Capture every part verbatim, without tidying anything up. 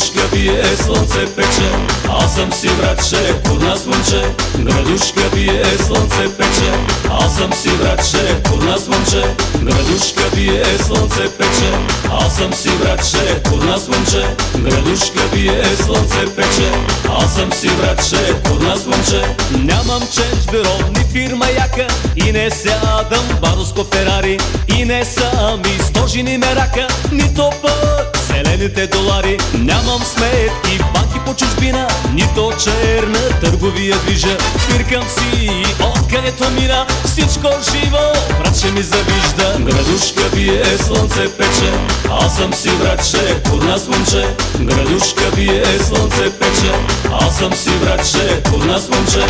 Градушка бие, слънце пече, аз съм си братче, от нас момче. Градушка бие, слънце пече, аз съм си братче, от нас момче. Градушка бие, слънце пече, аз съм си братче, от нас момче. Градушка бие, слънце пече, аз съм си братче, от нас момче. Нямам чеж бюро, ни фирма яка, и не сядам бароско Ферари, и не съм и стожини мерака, нито пък зелените долари. Нямам сметки, банки по чужбина, нито черна търговия движа. Свиркам си откъдето мина, всичко живо братче ми завижда. Градушка бие, слънце пече, аз съм си братче, от нас момче. Градушка бие, слънце пече, аз съм си братче, от нас момче.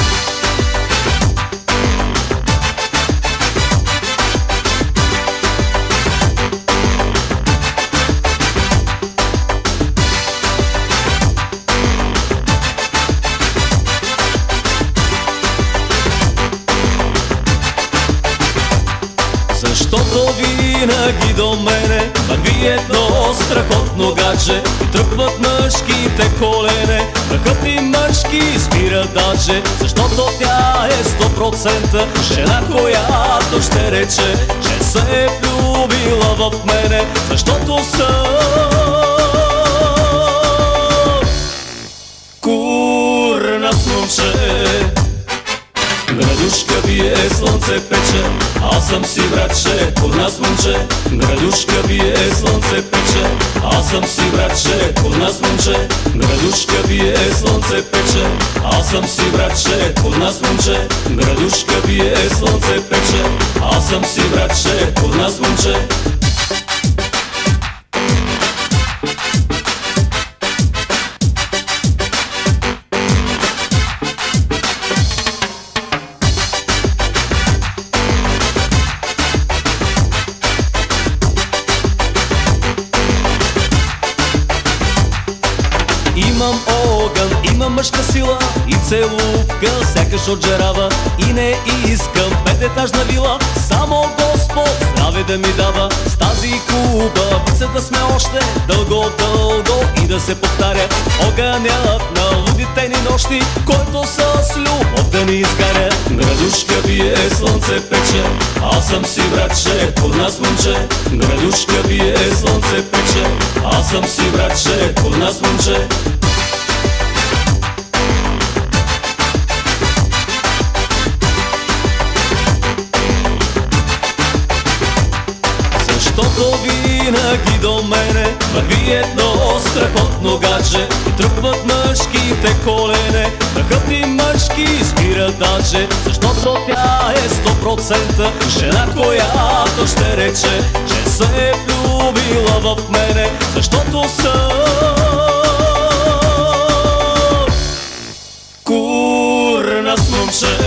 Защото винаги до мене върви едно страхотно гадже, и тръпват мъжките колене, върхът и мъжки спира даже. Защото тя е сто процента жена, която ще рече, че се е влюбила в мене. Защото съм курнат момче. Градушка бие, слънце пече, аз съм си братче, от нас момче. Градушка бие, слънце пече, аз съм си братче, от нас момче. Градушка бие, слънце пече, аз съм си братче, от нас момче. Градушка бие, слънце пече, аз съм си братче, от нас момче. Имам огън, имам мъжка сила и целувка сякаш от жарава. И не искам пететажна вила, само Господ здраве да ми дава. С тази хубавица да сме още дълго-дълго и да се повтаря огънят на лудите ни нощи, който с любов да ни изгаря. Градушка бие, слънце пече, аз съм си братче, от нас момче. Градушка бие, слънце пече, аз съм си братче, от нас момче. Защото винаги до мене върви едно страхотно гадже, и тръпват мъжките колене, върхът и мъжки спира даже. Защото тя е сто процента жена, която ще рече, че се е влюбила в мене. Защото съм курнат момче.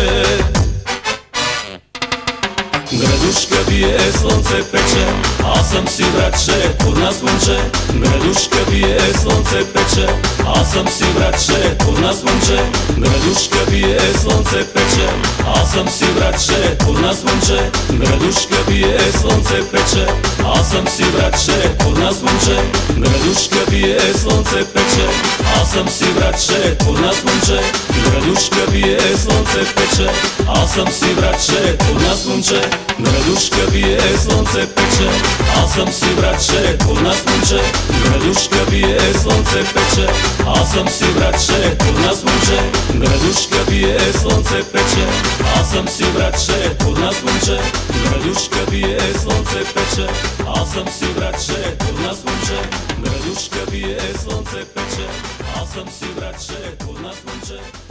Градушка бие, слънце пече, аз съм си братче, от нас момче. Градушка бие, слънце пече, аз съм си братче, от нас момче. Градушка бие, слънце пече, аз съм си братче, от нас момче. Градушка бие, слънце пече, аз съм си братче, от нас момче. Градушка бие, слънце пече, аз съм си братче, от нас момче. Градушка бие, слънце пече, аз съм си братче, от нас момче. Градушка бие, слънце пече, аз съм си братче, от нас момче. Градушка бие, слънце пече, аз съм си братче, от нас момче. Градушка бие, слънце пече, аз съм си братче, от нас момче. Градушка бие, слънце пече, аз съм си братче, от нас момче. Градушка бие, слънце пече, аз съм си братче, от нас момче.